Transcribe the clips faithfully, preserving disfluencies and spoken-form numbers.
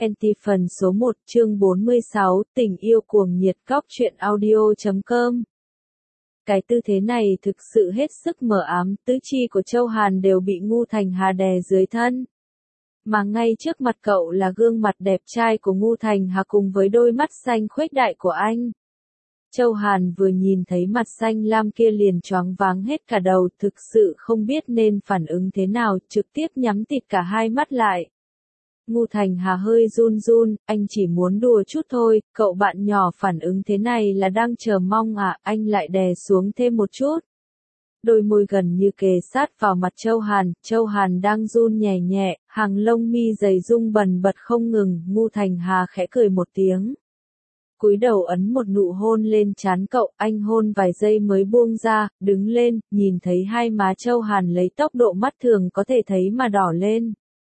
Anti phần số một chương bốn mươi sáu, tình yêu cuồng nhiệt góc truyện audio chấm com. Cái tư thế này thực sự hết sức mờ ám, tứ chi của Châu Hàn đều bị Ngu Thành Hà đè dưới thân. Mà ngay trước mặt cậu là gương mặt đẹp trai của Ngu Thành Hà cùng với đôi mắt xanh khuếch đại của anh. Châu Hàn vừa nhìn thấy mặt xanh lam kia liền choáng váng hết cả đầu, thực sự không biết nên phản ứng thế nào, trực tiếp nhắm tịt cả hai mắt lại. Ngu Thành Hà hơi run run, anh chỉ muốn đùa chút thôi, cậu bạn nhỏ phản ứng thế này là đang chờ mong à, anh lại đè xuống thêm một chút. Đôi môi gần như kề sát vào mặt Châu Hàn, Châu Hàn đang run nhẹ nhẹ, hàng lông mi dày rung bần bật không ngừng, Ngu Thành Hà khẽ cười một tiếng. Cúi đầu ấn một nụ hôn lên trán cậu, anh hôn vài giây mới buông ra, đứng lên, nhìn thấy hai má Châu Hàn lấy tốc độ mắt thường có thể thấy mà đỏ lên.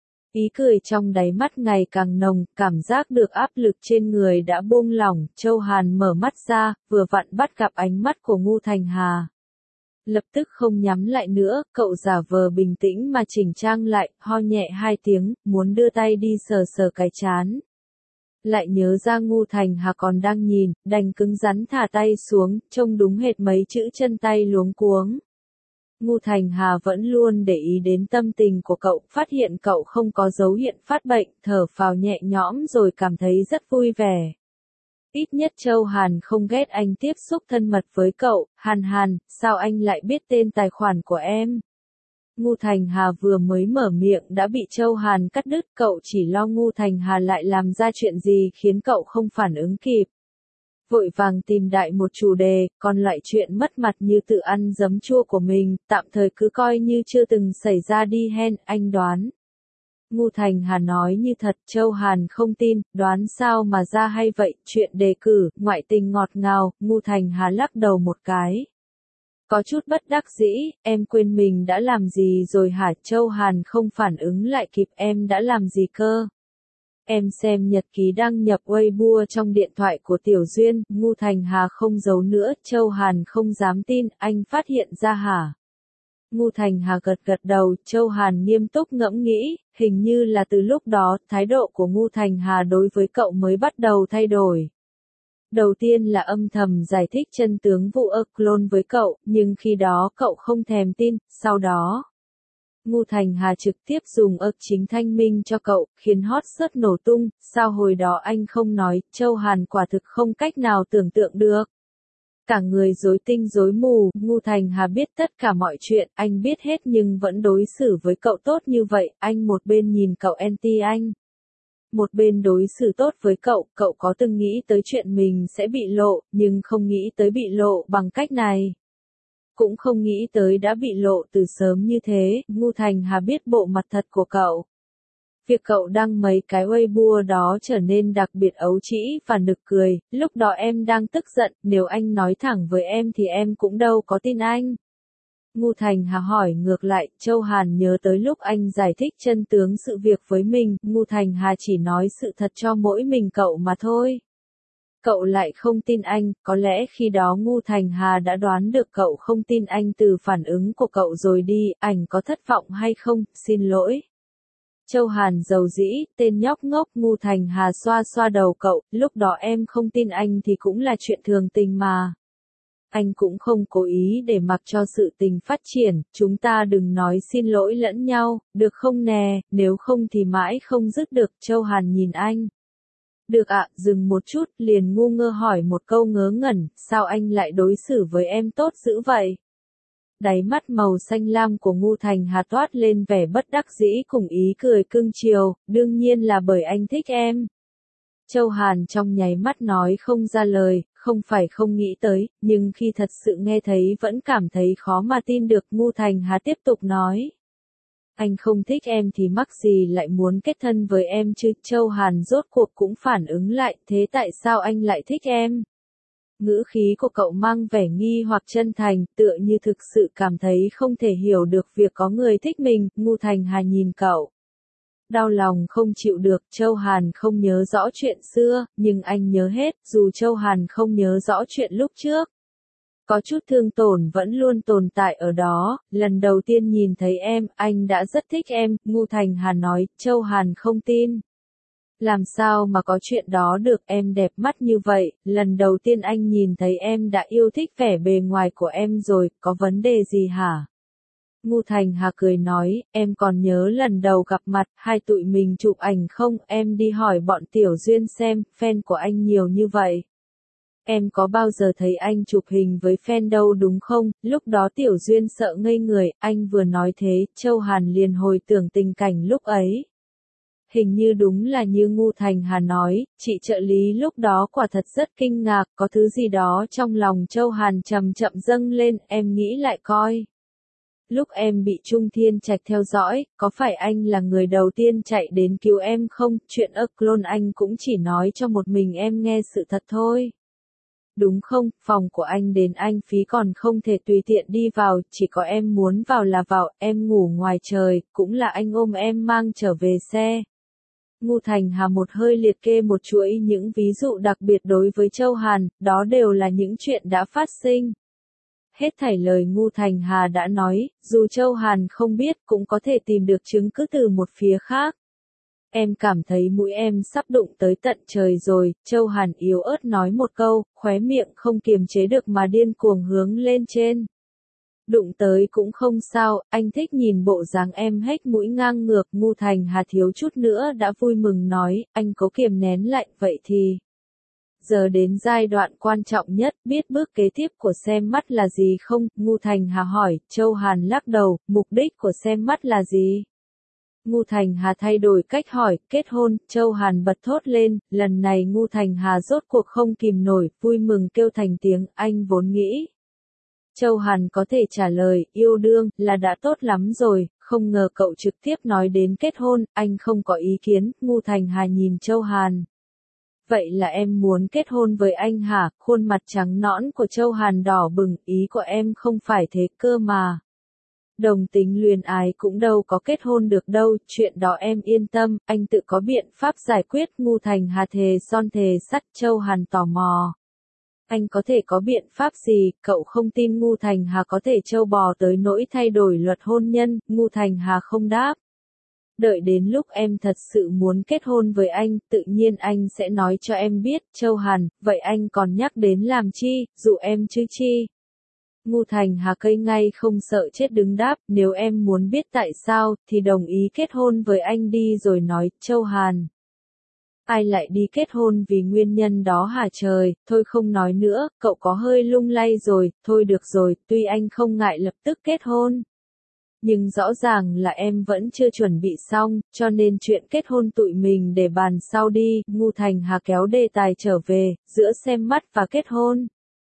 Ý cười trong đáy mắt ngày càng nồng, cảm giác được áp lực trên người đã buông lỏng, Châu Hàn mở mắt ra, vừa vặn bắt gặp ánh mắt của Ngu Thành Hà. Lập tức không nhắm lại nữa, cậu giả vờ bình tĩnh mà chỉnh trang lại, ho nhẹ hai tiếng, muốn đưa tay đi sờ sờ cái trán. Lại nhớ ra Ngu Thành Hà còn đang nhìn, đành cứng rắn thả tay xuống, trông đúng hệt mấy chữ chân tay luống cuống. Ngu Thành Hà vẫn luôn để ý đến tâm tình của cậu, phát hiện cậu không có dấu hiệu phát bệnh, thở phào nhẹ nhõm rồi cảm thấy rất vui vẻ. Ít nhất Châu Hàn không ghét anh tiếp xúc thân mật với cậu, Hàn Hàn, sao anh lại biết tên tài khoản của em? Ngu Thành Hà vừa mới mở miệng đã bị Châu Hàn cắt đứt, cậu chỉ lo Ngu Thành Hà lại làm ra chuyện gì khiến cậu không phản ứng kịp. Vội vàng tìm đại một chủ đề, còn lại chuyện mất mặt như tự ăn giấm chua của mình, tạm thời cứ coi như chưa từng xảy ra đi hen, anh đoán. Ngu Thành Hà nói như thật, Châu Hàn không tin, đoán sao mà ra hay vậy, chuyện đề cử, ngoại tình ngọt ngào, Ngu Thành Hà lắc đầu một cái. Có chút bất đắc dĩ, em quên mình đã làm gì rồi hả? Châu Hàn không phản ứng lại kịp, em đã làm gì cơ? Em xem nhật ký đăng nhập Weibo trong điện thoại của Tiểu Duyên, Ngu Thành Hà không giấu nữa, Châu Hàn không dám tin, anh phát hiện ra hả? Ngu Thành Hà gật gật đầu, Châu Hàn nghiêm túc ngẫm nghĩ, hình như là từ lúc đó, thái độ của Ngu Thành Hà đối với cậu mới bắt đầu thay đổi. Đầu tiên là âm thầm giải thích chân tướng vụ ơ clone với cậu, nhưng khi đó cậu không thèm tin, sau đó. Ngu Thành Hà trực tiếp dùng ơ chính thanh minh cho cậu, khiến hot search nổ tung, sao hồi đó anh không nói, Châu Hàn quả thực không cách nào tưởng tượng được. Cả người rối tinh rối mù, Ngu Thành Hà biết tất cả mọi chuyện, anh biết hết nhưng vẫn đối xử với cậu tốt như vậy, anh một bên nhìn cậu anti anh. Một bên đối xử tốt với cậu, cậu có từng nghĩ tới chuyện mình sẽ bị lộ, nhưng không nghĩ tới bị lộ bằng cách này. Cũng không nghĩ tới đã bị lộ từ sớm như thế, Ngu Thành Hà biết bộ mặt thật của cậu. Việc cậu đăng mấy cái Weibo đó trở nên đặc biệt ấu trĩ và nực cười, lúc đó em đang tức giận, nếu anh nói thẳng với em thì em cũng đâu có tin anh. Ngu Thành Hà hỏi ngược lại, Châu Hàn nhớ tới lúc anh giải thích chân tướng sự việc với mình, Ngu Thành Hà chỉ nói sự thật cho mỗi mình cậu mà thôi. Cậu lại không tin anh, có lẽ khi đó Ngu Thành Hà đã đoán được cậu không tin anh từ phản ứng của cậu rồi đi, ảnh có thất vọng hay không, xin lỗi. Châu Hàn giàu dĩ, tên nhóc ngốc. Ngu Thành Hà xoa xoa đầu cậu, lúc đó em không tin anh thì cũng là chuyện thường tình mà. Anh cũng không cố ý để mặc cho sự tình phát triển, chúng ta đừng nói xin lỗi lẫn nhau, được không nè, nếu không thì mãi không dứt được. Châu Hàn nhìn anh. Được ạ, dừng một chút, liền ngu ngơ hỏi một câu ngớ ngẩn, sao anh lại đối xử với em tốt dữ vậy? Đáy mắt màu xanh lam của Ngu Thành Hà toát lên vẻ bất đắc dĩ cùng ý cười cưng chiều, đương nhiên là bởi anh thích em. Châu Hàn trong nháy mắt nói không ra lời, không phải không nghĩ tới, nhưng khi thật sự nghe thấy vẫn cảm thấy khó mà tin được. Ngu Thành Hà tiếp tục nói. Anh không thích em thì mắc gì lại muốn kết thân với em chứ? Châu Hàn rốt cuộc cũng phản ứng lại, thế tại sao anh lại thích em? Ngữ khí của cậu mang vẻ nghi hoặc chân thành, tựa như thực sự cảm thấy không thể hiểu được việc có người thích mình. Ngu Thành Hà nhìn cậu. Đau lòng không chịu được, Châu Hàn không nhớ rõ chuyện xưa, nhưng anh nhớ hết, dù Châu Hàn không nhớ rõ chuyện lúc trước. Có chút thương tổn vẫn luôn tồn tại ở đó, lần đầu tiên nhìn thấy em, anh đã rất thích em, Ngu Thành Hà nói, Châu Hàn không tin. Làm sao mà có chuyện đó được, em đẹp mắt như vậy, lần đầu tiên anh nhìn thấy em đã yêu thích vẻ bề ngoài của em rồi, có vấn đề gì hả? Ngu Thành Hà cười nói, em còn nhớ lần đầu gặp mặt, hai tụi mình chụp ảnh không, em đi hỏi bọn Tiểu Duyên xem, fan của anh nhiều như vậy. Em có bao giờ thấy anh chụp hình với fan đâu đúng không? Lúc đó Tiểu Duyên sợ ngây người, anh vừa nói thế, Châu Hàn liền hồi tưởng tình cảnh lúc ấy. Hình như đúng là như Ngu Thành Hà nói, chị trợ lý lúc đó quả thật rất kinh ngạc, có thứ gì đó trong lòng Châu Hàn chậm chậm dâng lên, em nghĩ lại coi. Lúc em bị Trung Thiên Trạch theo dõi, có phải anh là người đầu tiên chạy đến cứu em không? Chuyện ức clone anh cũng chỉ nói cho một mình em nghe sự thật thôi. Đúng không, phòng của anh đến anh phí còn không thể tùy tiện đi vào, chỉ có em muốn vào là vào, em ngủ ngoài trời, cũng là anh ôm em mang trở về xe. Ngu Thành Hà một hơi liệt kê một chuỗi những ví dụ đặc biệt đối với Châu Hàn, đó đều là những chuyện đã phát sinh. Hết thảy lời Ngu Thành Hà đã nói, dù Châu Hàn không biết cũng có thể tìm được chứng cứ từ một phía khác. Em cảm thấy mũi em sắp đụng tới tận trời rồi, Châu Hàn yếu ớt nói một câu, khóe miệng không kiềm chế được mà điên cuồng hướng lên trên. Đụng tới cũng không sao, anh thích nhìn bộ dáng em hếch mũi ngang ngược. Ngu Thành Hà thiếu chút nữa đã vui mừng nói, anh cố kiềm nén lại, vậy thì. Giờ đến giai đoạn quan trọng nhất, biết bước kế tiếp của xem mắt là gì không? Ngu Thành Hà hỏi, Châu Hàn lắc đầu, mục đích của xem mắt là gì? Ngu Thành Hà thay đổi cách hỏi, kết hôn, Châu Hàn bật thốt lên, lần này Ngu Thành Hà rốt cuộc không kìm nổi, vui mừng kêu thành tiếng, anh vốn nghĩ. Châu Hàn có thể trả lời, yêu đương, là đã tốt lắm rồi, không ngờ cậu trực tiếp nói đến kết hôn, anh không có ý kiến. Ngu Thành Hà nhìn Châu Hàn. Vậy là em muốn kết hôn với anh hả? Khuôn mặt trắng nõn của Châu Hàn đỏ bừng, ý của em không phải thế cơ mà. Đồng tính luyến ái cũng đâu có kết hôn được đâu, chuyện đó em yên tâm, anh tự có biện pháp giải quyết. Ngu Thành Hà thề son thề sắt. Châu Hàn tò mò. Anh có thể có biện pháp gì, cậu không tin Ngu Thành Hà có thể trâu bò tới nỗi thay đổi luật hôn nhân? Ngu Thành Hà không đáp. Đợi đến lúc em thật sự muốn kết hôn với anh, tự nhiên anh sẽ nói cho em biết. Châu Hàn, vậy anh còn nhắc đến làm chi, dụ em chứ chi? Ngu Thành Hà cây ngay không sợ chết đứng đáp, nếu em muốn biết tại sao, thì đồng ý kết hôn với anh đi rồi nói. Châu Hàn. Ai lại đi kết hôn vì nguyên nhân đó hả trời, thôi không nói nữa, cậu có hơi lung lay rồi, thôi được rồi, tuy anh không ngại lập tức kết hôn. Nhưng rõ ràng là em vẫn chưa chuẩn bị xong, cho nên chuyện kết hôn tụi mình để bàn sau đi. Ngu Thành Hà kéo đề tài trở về, giữa xem mắt và kết hôn.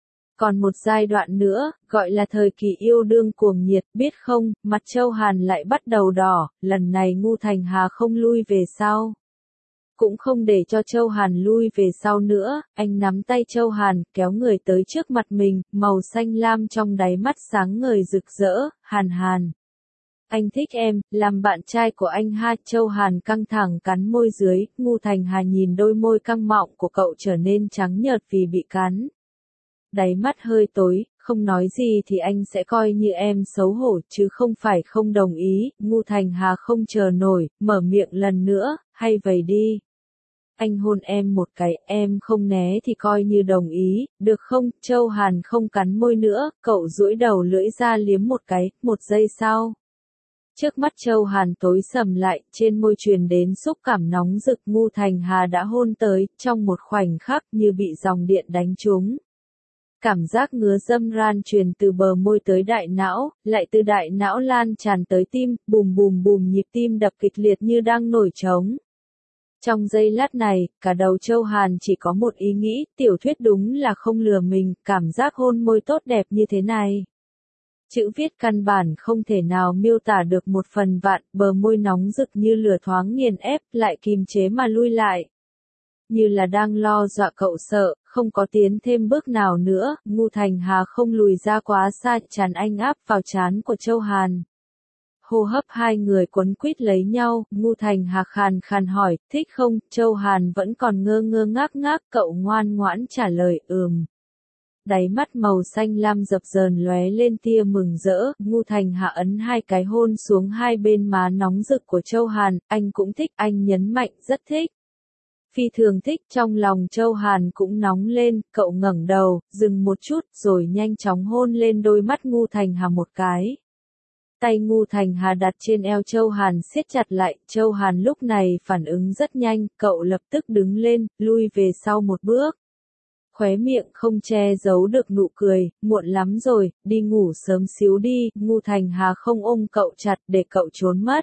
Còn một giai đoạn nữa, gọi là thời kỳ yêu đương cuồng nhiệt, biết không, mặt Châu Hàn lại bắt đầu đỏ, lần này Ngu Thành Hà không lui về sau. Cũng không để cho Châu Hàn lui về sau nữa, anh nắm tay Châu Hàn, kéo người tới trước mặt mình, màu xanh lam trong đáy mắt sáng ngời rực rỡ. Hàn Hàn. Anh thích em, làm bạn trai của anh ha. Châu Hàn căng thẳng cắn môi dưới, Ngu Thành Hà nhìn đôi môi căng mọng của cậu trở nên trắng nhợt vì bị cắn. Đáy mắt hơi tối, không nói gì thì anh sẽ coi như em xấu hổ chứ không phải không đồng ý. Ngu Thành Hà không chờ nổi, mở miệng lần nữa, hay vậy đi. Anh hôn em một cái, em không né thì coi như đồng ý, được không? Châu Hàn không cắn môi nữa, cậu duỗi đầu lưỡi ra liếm một cái, một giây sau. Trước mắt Châu Hàn tối sầm lại, trên môi truyền đến xúc cảm nóng rực. Ngu Thành Hà đã hôn tới, trong một khoảnh khắc như bị dòng điện đánh trúng. Cảm giác ngứa dâm ran truyền từ bờ môi tới đại não, lại từ đại não lan tràn tới tim, bùm bùm bùm nhịp tim đập kịch liệt như đang nổi trống. Trong giây lát này, cả đầu Châu Hàn chỉ có một ý nghĩ, tiểu thuyết đúng là không lừa mình, cảm giác hôn môi tốt đẹp như thế này. Chữ viết căn bản không thể nào miêu tả được một phần vạn, bờ môi nóng rực như lửa thoáng nghiền ép, lại kìm chế mà lui lại. Như là đang lo dọa cậu sợ, không có tiến thêm bước nào nữa. Ngu Thành Hà không lùi ra quá xa, tràn anh áp vào trán của Châu Hàn. Hô hấp hai người quấn quýt lấy nhau, Ngu Thành Hà khàn khàn hỏi, thích không? Châu Hàn vẫn còn ngơ ngơ ngác ngác, cậu ngoan ngoãn trả lời, ừm. Đáy mắt màu xanh lam dập dờn lóe lên tia mừng rỡ. Ngu Thành Hà ấn hai cái hôn xuống hai bên má nóng rực của Châu Hàn, anh cũng thích, anh nhấn mạnh, rất thích. phi thường thích, trong lòng Châu Hàn cũng nóng lên, cậu ngẩng đầu, dừng một chút, rồi nhanh chóng hôn lên đôi mắt Ngu Thành Hà một cái. Tay Ngu Thành Hà đặt trên eo Châu Hàn siết chặt lại, Châu Hàn lúc này phản ứng rất nhanh, cậu lập tức đứng lên, lui về sau một bước. Khóe miệng không che giấu được nụ cười, muộn lắm rồi, đi ngủ sớm xíu đi, Ngu Thành Hà không ôm cậu chặt để cậu trốn mất.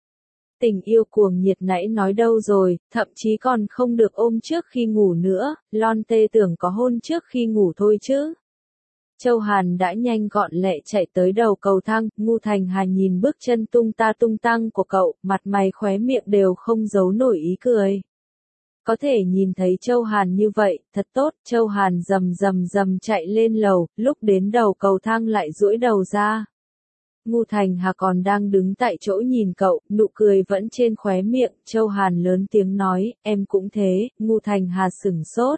Tình yêu cuồng nhiệt nãy nói đâu rồi, thậm chí còn không được ôm trước khi ngủ nữa, lon tê tưởng có hôn trước khi ngủ thôi chứ. Châu Hàn đã nhanh gọn lẹ chạy tới đầu cầu thang, Ngu Thành Hà nhìn bước chân tung ta tung tăng của cậu, mặt mày khóe miệng đều không giấu nổi ý cười. Có thể nhìn thấy Châu Hàn như vậy, thật tốt, Châu Hàn rầm rầm rầm chạy lên lầu, lúc đến đầu cầu thang lại duỗi đầu ra. Ngu Thành Hà còn đang đứng tại chỗ nhìn cậu, nụ cười vẫn trên khóe miệng, Châu Hàn lớn tiếng nói, em cũng thế, Ngu Thành Hà sửng sốt.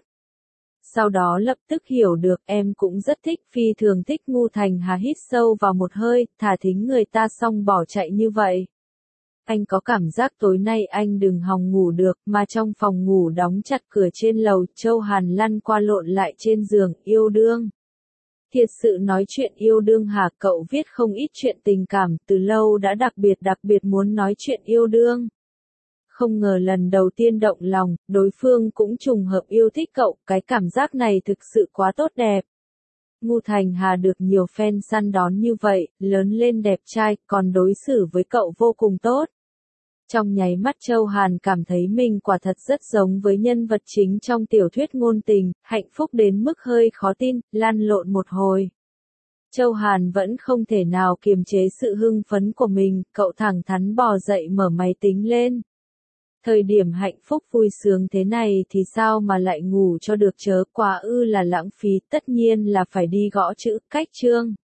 Sau đó lập tức hiểu được, em cũng rất thích, phi thường thích. Ngu Thành Hà hít sâu vào một hơi, thả thính người ta xong bỏ chạy như vậy. Anh có cảm giác tối nay anh đừng hòng ngủ được, mà trong phòng ngủ đóng chặt cửa trên lầu, Châu Hàn lăn qua lộn lại trên giường, yêu đương. Thiệt sự nói chuyện yêu đương hả? Cậu viết không ít chuyện tình cảm, từ lâu đã đặc biệt đặc biệt muốn nói chuyện yêu đương. Không ngờ lần đầu tiên động lòng, đối phương cũng trùng hợp yêu thích cậu, cái cảm giác này thực sự quá tốt đẹp. Ngu Thành Hà được nhiều fan săn đón như vậy, lớn lên đẹp trai, còn đối xử với cậu vô cùng tốt. Trong nháy mắt Châu Hàn cảm thấy mình quả thật rất giống với nhân vật chính trong tiểu thuyết ngôn tình, hạnh phúc đến mức hơi khó tin, lăn lộn một hồi. Châu Hàn vẫn không thể nào kiềm chế sự hưng phấn của mình, cậu thẳng thắn bò dậy mở máy tính lên. Thời điểm hạnh phúc vui sướng thế này thì sao mà lại ngủ cho được chớ, quá ư là lãng phí, tất nhiên là phải đi gõ chữ, cách chương.